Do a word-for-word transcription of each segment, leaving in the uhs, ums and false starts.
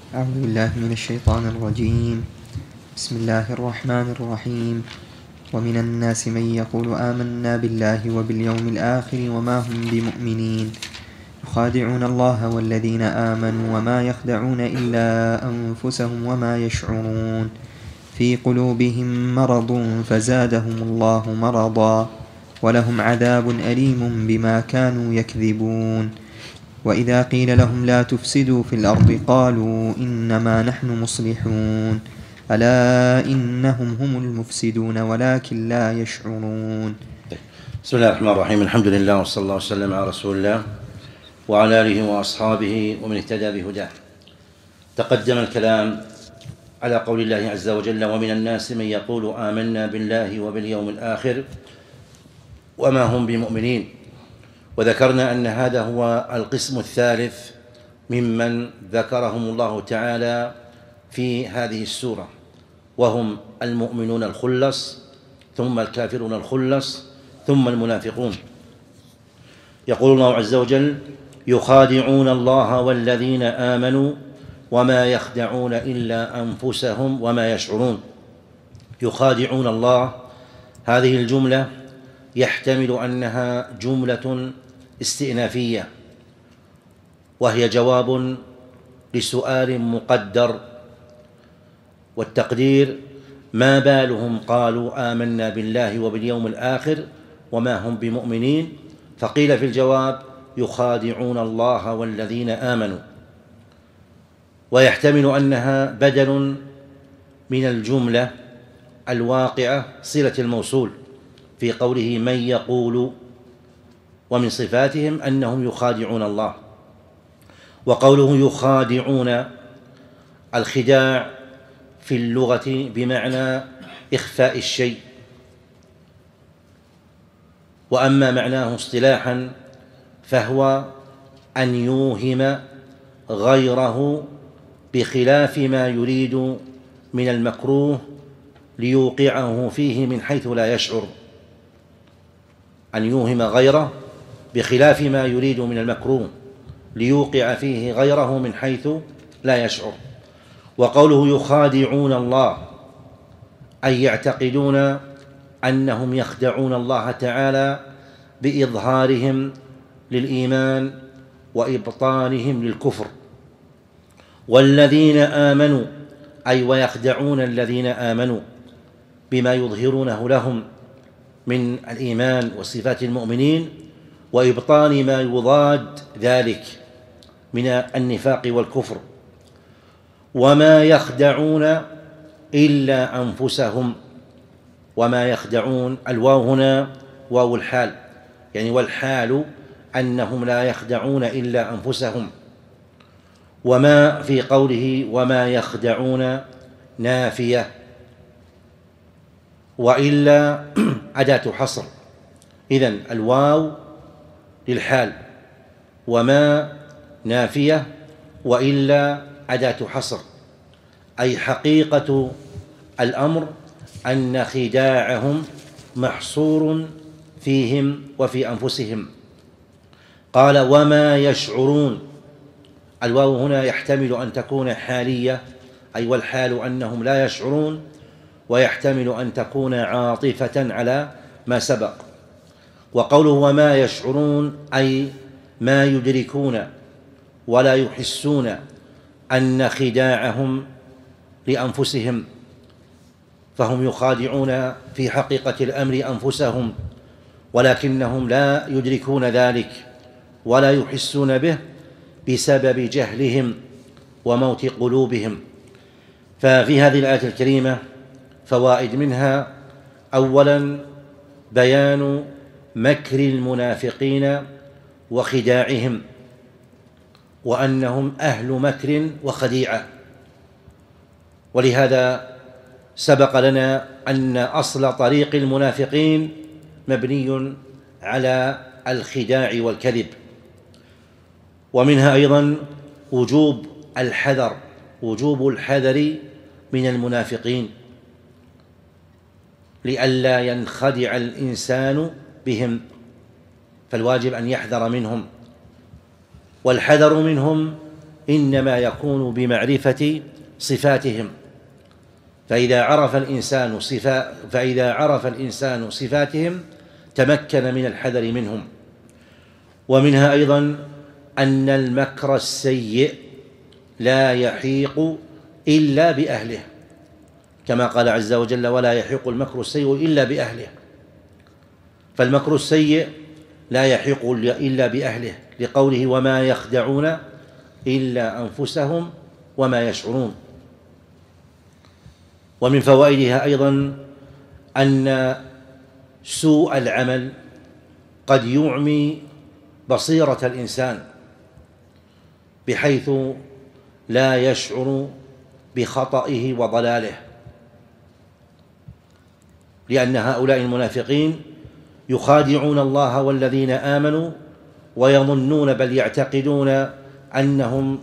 أعوذ بالله من الشيطان الرجيم. بسم الله الرحمن الرحيم. ومن الناس من يقول آمنا بالله وباليوم الآخر وما هم بمؤمنين يخادعون الله والذين آمنوا وما يخدعون إلا أنفسهم وما يشعرون في قلوبهم مرض فزادهم الله مرضا ولهم عذاب أليم بما كانوا يكذبون. وإذا قيل لهم لا تفسدوا في الأرض قالوا إنما نحن مصلحون ألا إنهم هم المفسدون ولكن لا يشعرون. بسم الله الرحمن الرحيم. الحمد لله وصلى الله وسلم على رسول الله وعلى آله وأصحابه ومن اهتدى بهداه. تقدم الكلام على قول الله عز وجل: ومن الناس من يقول آمنا بالله وباليوم الآخر وما هم بمؤمنين. وذكرنا أن هذا هو القسم الثالث ممن ذكرهم الله تعالى في هذه السورة، وهم المؤمنون الخلص، ثم الكافرون الخلص، ثم المنافقون. يقول الله عز وجل: يخادعون الله والذين آمنوا وما يخدعون إلا أنفسهم وما يشعرون. يخادعون الله، هذه الجملة يحتمل أنها جملة استئنافية، وهي جواب لسؤال مقدر، والتقدير: ما بالهم قالوا آمنا بالله وباليوم الآخر وما هم بمؤمنين؟ فقيل في الجواب: يخادعون الله والذين آمنوا. ويحتمل أنها بدل من الجملة الواقعة صلة الموصول في قوله من يقول، ومن صفاتهم أنهم يخادعون الله. وقوله يخادعون، الخداع في اللغة بمعنى إخفاء الشيء، وأما معناه اصطلاحا فهو أن يوهم غيره بخلاف ما يريد من المكروه ليوقعه فيه من حيث لا يشعر. أن يوهم غيره بخلاف ما يريد من المكروه ليوقع فيه غيره من حيث لا يشعر. وقوله يخادعون الله أي يعتقدون أنهم يخدعون الله تعالى بإظهارهم للإيمان وإبطانهم للكفر. والذين آمنوا أي ويخدعون الذين آمنوا بما يظهرونه لهم من الإيمان وصفات المؤمنين، وإبطان ما يضاد ذلك من النفاق والكفر. وما يخدعون إلا أنفسهم. وما يخدعون، الواو هنا واو الحال، يعني والحال أنهم لا يخدعون إلا أنفسهم. وما في قوله وما يخدعون نافية، وإلا أداة حصر. إذن الواو للحال، وما نافية، وإلا أداة حصر، أي حقيقة الأمر أن خداعهم محصور فيهم وفي أنفسهم. قال وما يشعرون، الواو هنا يحتمل أن تكون حالية، أي والحال أنهم لا يشعرون، ويحتمل أن تكون عاطفة على ما سبق. وقوله وما يشعرون أي ما يدركون ولا يحسون أن خداعهم لأنفسهم، فهم يخادعون في حقيقة الأمر أنفسهم، ولكنهم لا يدركون ذلك ولا يحسون به بسبب جهلهم وموت قلوبهم. ففي هذه الآية الكريمة فوائد، منها أولا بيان مكر المنافقين وخداعهم، وأنهم أهل مكر وخديعة. ولهذا سبق لنا أن أصل طريق المنافقين مبني على الخداع والكذب. ومنها أيضا وجوب الحذر، وجوب الحذر من المنافقين لئلا ينخدع الإنسان بهم، فالواجب أن يحذر منهم. والحذر منهم إنما يكون بمعرفة صفاتهم، فإذا عرف الإنسان صفا فإذا عرف الإنسان صفاتهم تمكن من الحذر منهم. ومنها أيضا أن المكر السيء لا يحيق إلا بأهله، كما قال عز وجل: ولا يحيق المكر السيء إلا بأهله. فالمكر السيء لا يحيق إلا بأهله، لقوله: وما يخدعون إلا أنفسهم وما يشعرون. ومن فوائدها أيضا أن سوء العمل قد يعمي بصيرة الإنسان بحيث لا يشعر بخطئه وضلاله، لأن هؤلاء المنافقين يخادعون الله والذين آمنوا ويظنون بل يعتقدون أنهم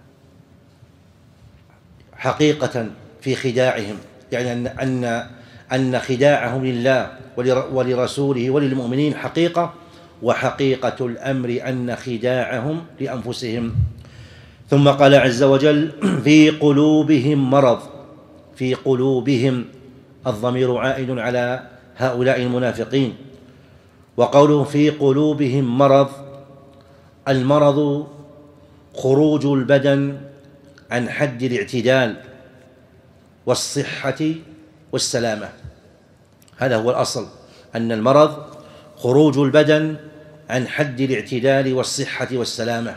حقيقة في خداعهم، يعني أن أن أن خداعهم لله ولرسوله وللمؤمنين حقيقة، وحقيقة الأمر أن خداعهم لأنفسهم. ثم قال عز وجل: في قلوبهم مرض. في قلوبهم، الضمير عائد على هؤلاء المنافقين. وقوله في قلوبهم مرض، المرض خروج البدن عن حد الاعتدال والصحة والسلامة. هذا هو الأصل، أن المرض خروج البدن عن حد الاعتدال والصحة والسلامة.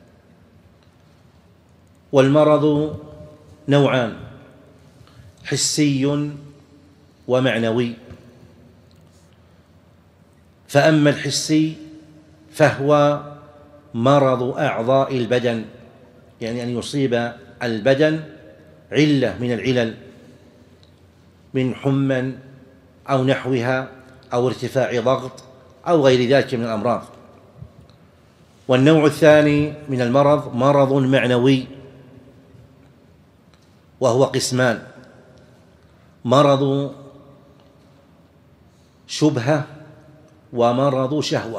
والمرض نوعان: حسي ومعنوي. فأما الحسي فهو مرض أعضاء البدن، يعني أن يصيب البدن علة من العلل، من حمى أو نحوها أو ارتفاع ضغط أو غير ذلك من الأمراض. والنوع الثاني من المرض مرض معنوي، وهو قسمان: مرض شبهة ومرض شهوة.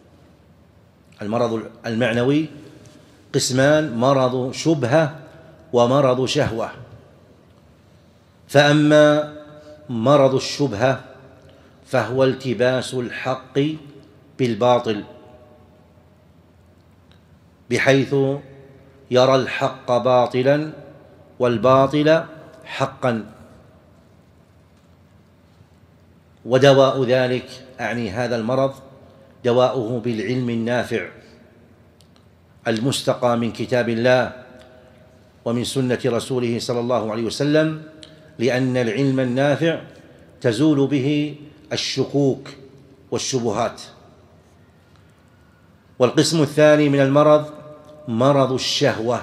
المرض المعنوي قسمان: مرض شبهة ومرض شهوة. فأما مرض الشبهة فهو التباس الحق بالباطل، بحيث يرى الحق باطلا والباطل حقا. ودواء ذلك، أعني هذا المرض، دواؤه بالعلم النافع المستقى من كتاب الله ومن سنة رسوله صلى الله عليه وسلم، لأن العلم النافع تزول به الشكوك والشبهات. والقسم الثاني من المرض مرض الشهوة،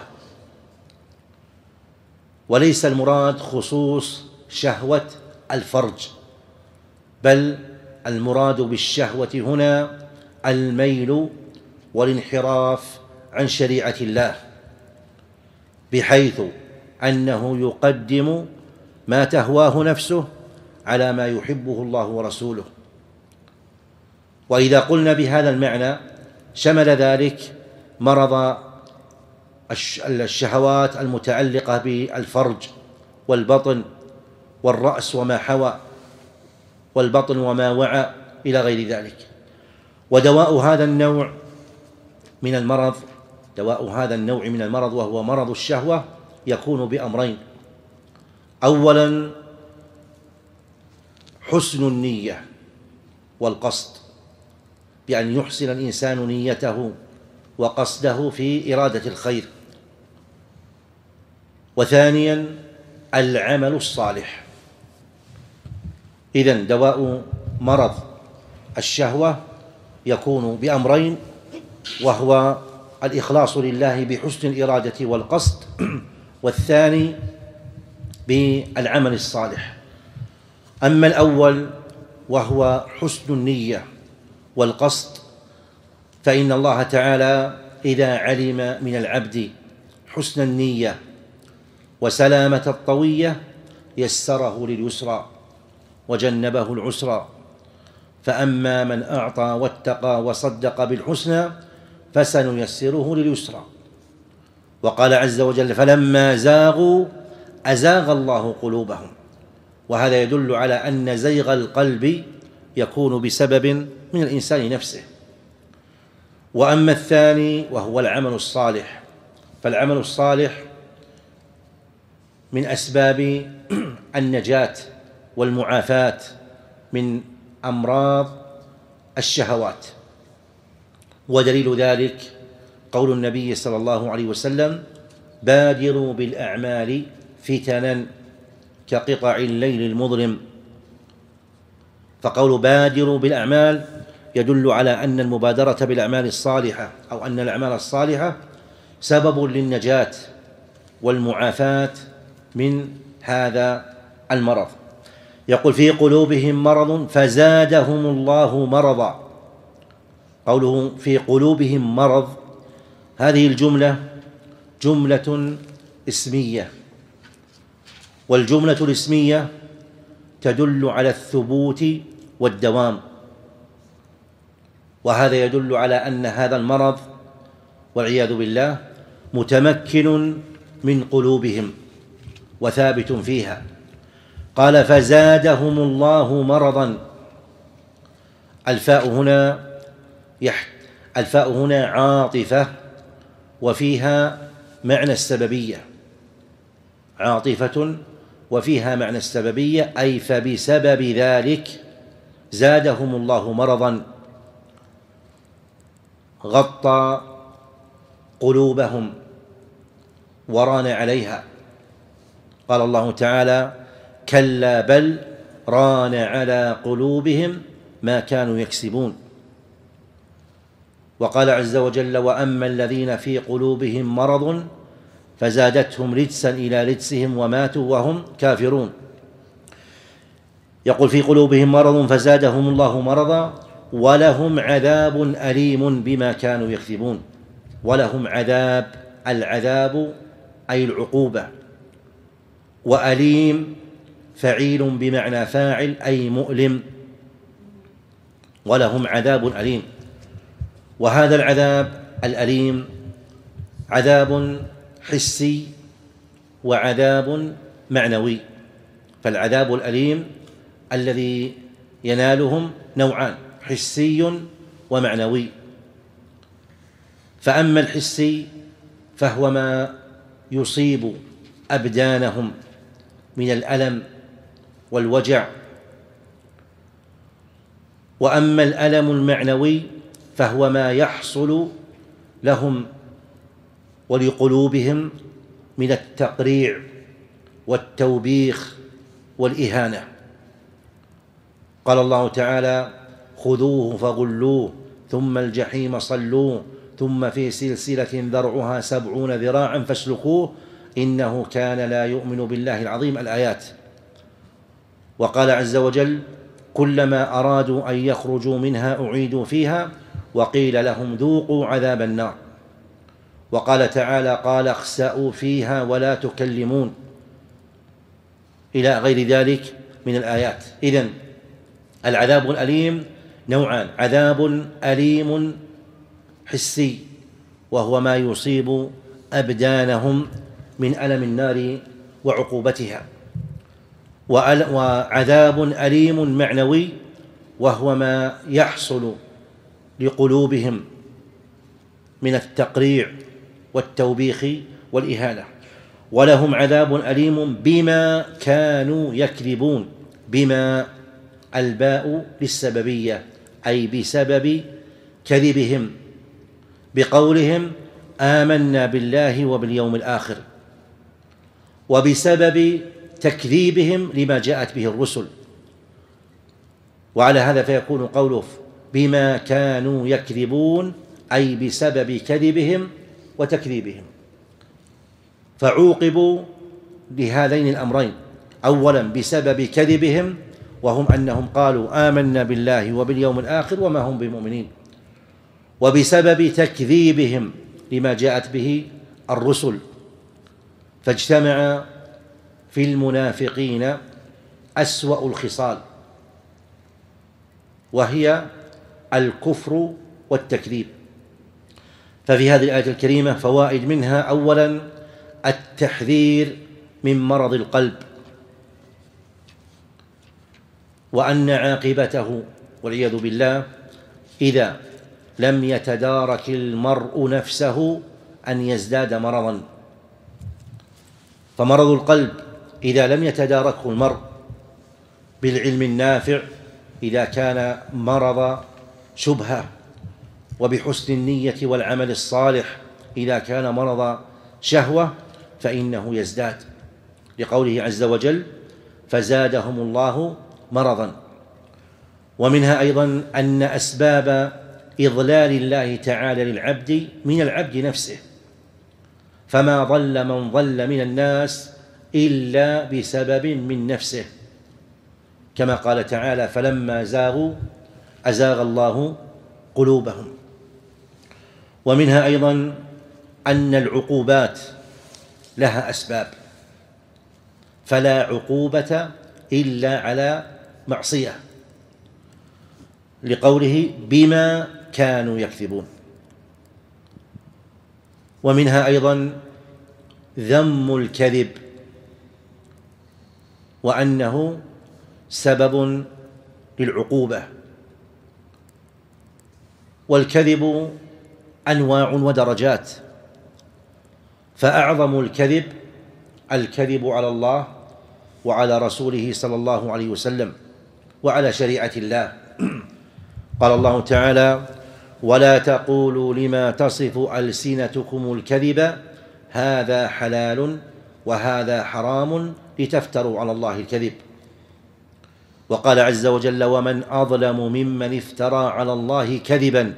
وليس المراد خصوص شهوة الفرج، بل المراد بالشهوة هنا الميل والانحراف عن شريعة الله، بحيث أنه يقدم ما تهواه نفسه على ما يحبه الله ورسوله. وإذا قلنا بهذا المعنى شمل ذلك مرض الشهوات المتعلقة بالفرج والبطن والرأس وما حوى، والبطن وما وعى إلى غير ذلك. ودواء هذا النوع من المرض دواء هذا النوع من المرض وهو مرض الشهوة يكون بأمرين: أولا حسن النية والقصد، بأن يحسن الإنسان نيته وقصده في إرادة الخير. وثانيا العمل الصالح. إذن دواء مرض الشهوة يكون بأمرين، وهو الإخلاص لله بحسن الإرادة والقصد، والثاني بالعمل الصالح. أما الأول وهو حسن النية والقصد، فإن الله تعالى إذا علم من العبد حسن النية وسلامة الطوية يسره لليسرى وجنبه العسرى. فأما من أعطى واتقى وصدق بالحسنى فسنيسره لليسرى. وقال عز وجل فلما زاغوا أزاغ الله قلوبهم، وهذا يدل على أن زيغ القلب يكون بسبب من الإنسان نفسه. وأما الثاني وهو العمل الصالح، فالعمل الصالح من أسباب النجاة والمعافاة من أمراض الشهوات، ودليل ذلك قول النبي صلى الله عليه وسلم بادروا بالأعمال فتنا كقطع الليل المظلم. فقول بادروا بالأعمال يدل على أن المبادرة بالأعمال الصالحة أو أن الأعمال الصالحة سبب للنجاة والمعافاة من هذا المرض. يقول في قلوبهم مرض فزادهم الله مرضا. قوله في قلوبهم مرض، هذه الجملة جملة اسمية، والجملة الاسمية تدل على الثبوت والدوام، وهذا يدل على أن هذا المرض والعياذ بالله متمكن من قلوبهم وثابت فيها. قال فزادهم الله مرضا. الفاء هنا يحت الفاء هنا عاطفة وفيها معنى السببية، عاطفة وفيها معنى السببية، أي فبسبب ذلك زادهم الله مرضا، غطى قلوبهم وران عليها. قال الله تعالى كلا بل ران على قلوبهم ما كانوا يكسبون. وقال عز وجل وأما الذين في قلوبهم مرض فزادتهم رجسا إلى رجسهم وماتوا وهم كافرون. يقول في قلوبهم مرض فزادهم الله مرضا ولهم عذاب أليم بما كانوا يكذبون. ولهم عذاب، العذاب أي العقوبة، وأليم فعيل بمعنى فاعل أي مؤلم، ولهم عذاب أليم. وهذا العذاب الأليم عذاب حسي وعذاب معنوي. فالعذاب الأليم الذي ينالهم نوعان، حسي ومعنوي. فأما الحسي فهو ما يصيب أبدانهم من الألم والوجع، وأما الألم المعنوي فهو ما يحصل لهم ولقلوبهم من التقريع والتوبيخ والإهانة. قال الله تعالى خذوه فغلوه ثم الجحيم صلوه ثم في سلسلة ذرعها سبعون ذراعا فاسلكوه إنه كان لا يؤمن بالله العظيم، الآيات. وقال عز وجل كلما أرادوا أن يخرجوا منها أعيدوا فيها وقيل لهم ذوقوا عذاب النار. وقال تعالى قال اخسأوا فيها ولا تكلمون، إلى غير ذلك من الآيات. إذن العذاب الأليم نوعان، عذاب أليم حسي وهو ما يصيب أبدانهم من ألم النار وعقوبتها، وعذاب أليم معنوي وهو ما يحصل لقلوبهم من التقريع والتوبيخ والإهانة. ولهم عذاب أليم بما كانوا يكذبون. بما الباء للسببية، أي بسبب كذبهم بقولهم آمنا بالله وباليوم الآخر، وبسبب تكذيبهم لما جاءت به الرسل. وعلى هذا فيكون قوله بما كانوا يكذبون أي بسبب كذبهم وتكذيبهم. فعوقبوا لهذين الأمرين، أولا بسبب كذبهم وهم أنهم قالوا آمنا بالله وباليوم الآخر وما هم بمؤمنين، وبسبب تكذيبهم لما جاءت به الرسل. فاجتمع في المنافقين أسوأ الخصال، وهي الكفر والتكذيب. ففي هذه الآية الكريمة فوائد، منها أولا التحذير من مرض القلب، وأن عاقبته والعياذ بالله إذا لم يتدارك المرء نفسه أن يزداد مرضا. فمرض القلب إذا لم يتداركه المرء بالعلم النافع، إذا كان مرض شبهة، وبحسن النية والعمل الصالح إذا كان مرض شهوة، فإنه يزداد، لقوله عز وجل فزادهم الله مرضا. ومنها أيضا أن أسباب إضلال الله تعالى للعبد من العبد نفسه، فما ضل من ضل من الناس إلا بسبب من نفسه، كما قال تعالى فلما زاغوا أزاغ الله قلوبهم. ومنها أيضا أن العقوبات لها أسباب، فلا عقوبة إلا على معصية، لقوله بما كانوا يكذبون. ومنها أيضا ذم الكذب، وأنه سبب للعقوبة. والكذب أنواع ودرجات، فأعظم الكذب الكذب على الله وعلى رسوله صلى الله عليه وسلم وعلى شريعة الله. قال الله تعالى ولا تقولوا لما تصف ألسنتكم الكذب هذا حلال وهذا حرام لتفتروا على الله الكذب. وقال عز وجل ومن أظلم ممن افترى على الله كذبا.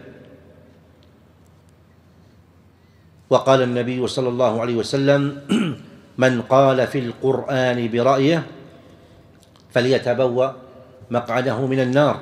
وقال النبي صلى الله عليه وسلم من قال في القرآن برأيه فليتبوأ مقعده من النار.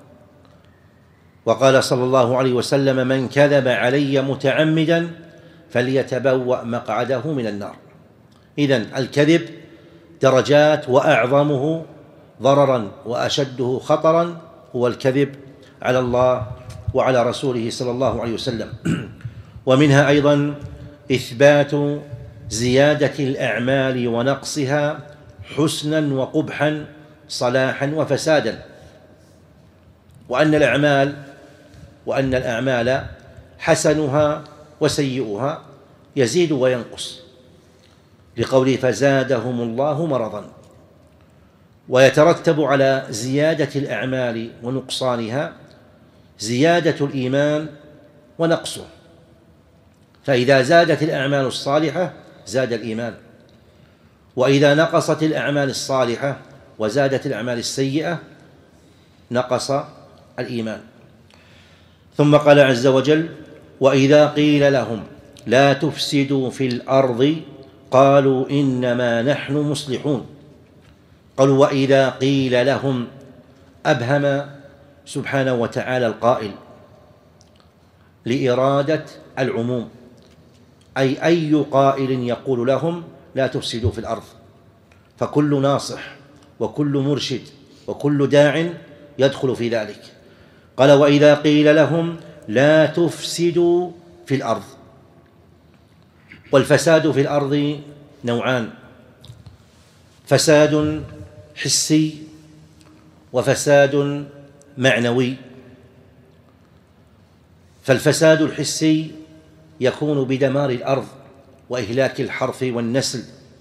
وقال صلى الله عليه وسلم من كذب علي متعمدا فليتبوأ مقعده من النار. إذن الكذب درجات، وأعظمه ضررا وأشده خطرا هو الكذب على الله وعلى رسوله صلى الله عليه وسلم. ومنها أيضا إثبات زيادة الأعمال ونقصها حسنا وقبحا صلاحا وفسادا، وأن الأعمال وأن الأعمال حسنها وسيئها يزيد وينقص، لقوله فزادهم الله مرضا. ويترتب على زيادة الأعمال ونقصانها زيادة الإيمان ونقصه، فإذا زادت الأعمال الصالحة زاد الإيمان، وإذا نقصت الأعمال الصالحة وزادت الأعمال السيئة نقص الإيمان. ثم قال عز وجل وإذا قيل لهم لا تفسدوا في الأرض قالوا إنما نحن مصلحون. قالوا وإذا قيل لهم، أبهم سبحانه وتعالى القائل لإرادة العموم، أي أي قائل يقول لهم لا تفسدوا في الأرض، فكل ناصح وكل مرشد وكل داع يدخل في ذلك. قال وإذا قيل لهم لا تفسدوا في الأرض. والفساد في الأرض نوعان: فساد حسي وفساد معنوي. فالفساد الحسي يكون بدمار الأرض وإهلاك الحرث والنسل.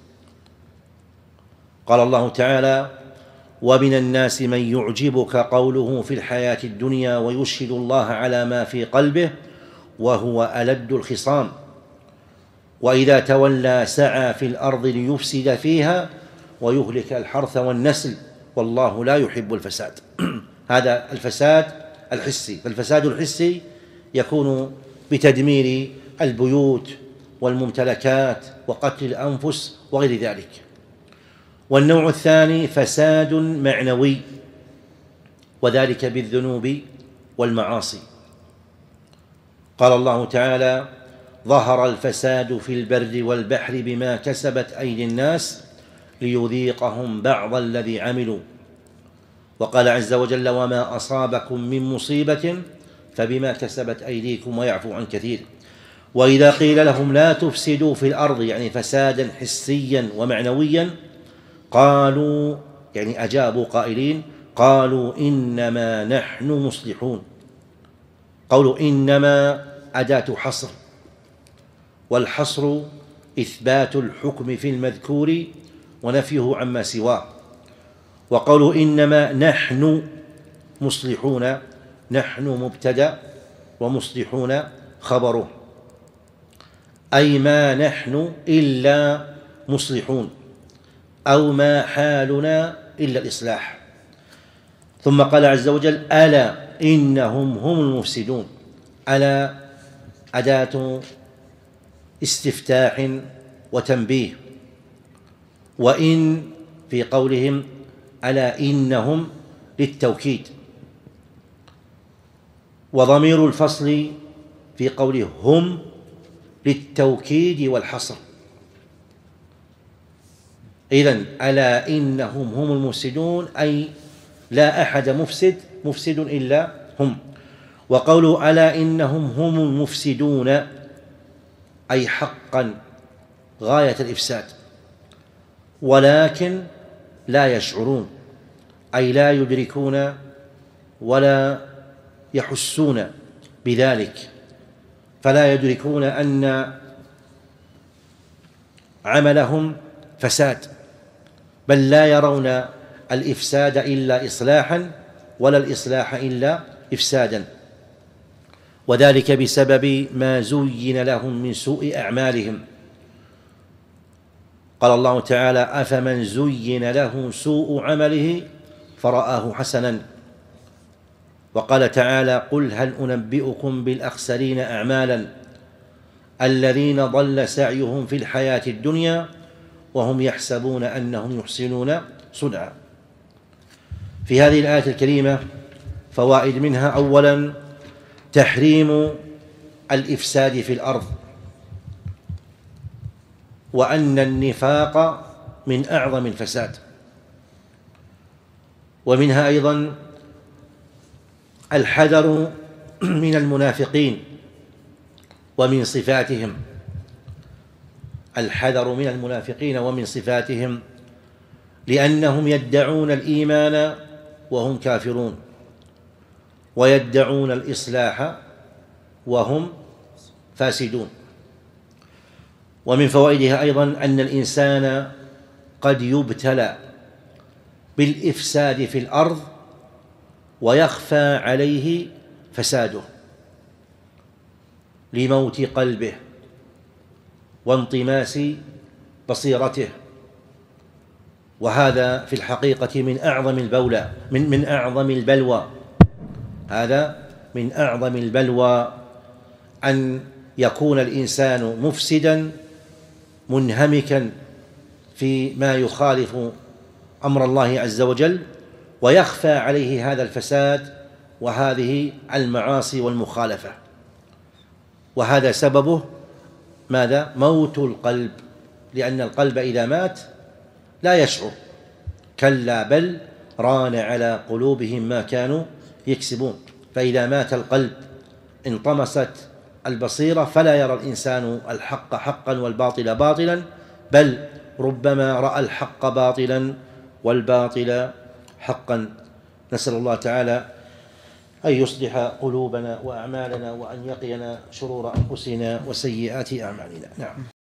قال الله تعالى ومن الناس من يعجبك قوله في الحياة الدنيا ويشهد الله على ما في قلبه وهو ألد الخصام وإذا تولى سعى في الأرض ليفسد فيها ويهلك الحرث والنسل والله لا يحب الفساد. هذا الفساد الحسي. فالفساد الحسي يكون بتدمير البيوت والممتلكات وقتل الأنفس وغير ذلك. والنوع الثاني فساد معنوي، وذلك بالذنوب والمعاصي. قال الله تعالى ظهر الفساد في البر والبحر بما كسبت أيدي الناس ليذيقهم بعض الذي عملوا. وقال عز وجل وما أصابكم من مصيبة فبما كسبت أيديكم ويعفو عن كثير. وإذا قيل لهم لا تفسدوا في الأرض يعني فسادا حسيا ومعنويا قالوا يعني أجابوا قائلين قالوا إنما نحن مصلحون. قولوا إنما أداة حصر، والحصر إثبات الحكم في المذكور ونفيه عما سواه. وقولوا إنما نحن مصلحون، نحن مبتدأ ومصلحون خبره، أي ما نحن إلا مصلحون، أو ما حالنا إلا الإصلاح. ثم قال عز وجل ألا إنهم هم المفسدون. ألا أداة استفتاح وتنبيه، وإن في قولهم ألا إنهم للتوكيد، وضمير الفصل في قوله هم للتوكيد والحصر. إذن ألا إنهم هم المفسدون أي لا أحد مفسد مفسد إلا هم. وقولوا ألا إنهم هم المفسدون أي حقا غاية الإفساد، ولكن لا يشعرون أي لا يدركون ولا يحسون بذلك، فلا يدركون أن عملهم فساد، بل لا يرون الإفساد إلا إصلاحا ولا الإصلاح إلا إفسادا، وذلك بسبب ما زين لهم من سوء أعمالهم. قال الله تعالى أفمن زين له سوء عمله فرآه حسنا. وقال تعالى قل هل أنبئكم بالأخسرين أعمالا الذين ضل سعيهم في الحياة الدنيا وهم يحسبون أنهم يحسنون صنعا. في هذه الآية الكريمة فوائد منها: أولا تحريم الإفساد في الأرض، وأن النفاق من أعظم الفساد. ومنها أيضا الحذر من المنافقين ومن صفاتهم، الحذر من المنافقين ومن صفاتهم، لأنهم يدعون الإيمان وهم كافرون، ويدعون الإصلاح وهم فاسدون. ومن فوائدها أيضا أن الإنسان قد يبتلى بالإفساد في الأرض ويخفى عليه فساده لموت قلبه وانطماس بصيرته، وهذا في الحقيقة من أعظم البولى من من أعظم البلوى هذا من أعظم البلوى أن يكون الإنسان مفسدا منهمكا فيما يخالف أمر الله عز وجل، ويخفى عليه هذا الفساد وهذه المعاصي والمخالفة، وهذا سببه ماذا؟ موت القلب، لأن القلب إذا مات لا يشعر، كلا بل ران على قلوبهم ما كانوا يكسبون. فإذا مات القلب انطمست البصيرة، فلا يرى الإنسان الحق حقا والباطل باطلا، بل ربما رأى الحق باطلا والباطل حقا. نسأل الله تعالى أن يصلح قلوبنا وأعمالنا، وأن يقينا شرور أنفسنا وسيئات أعمالنا. نعم.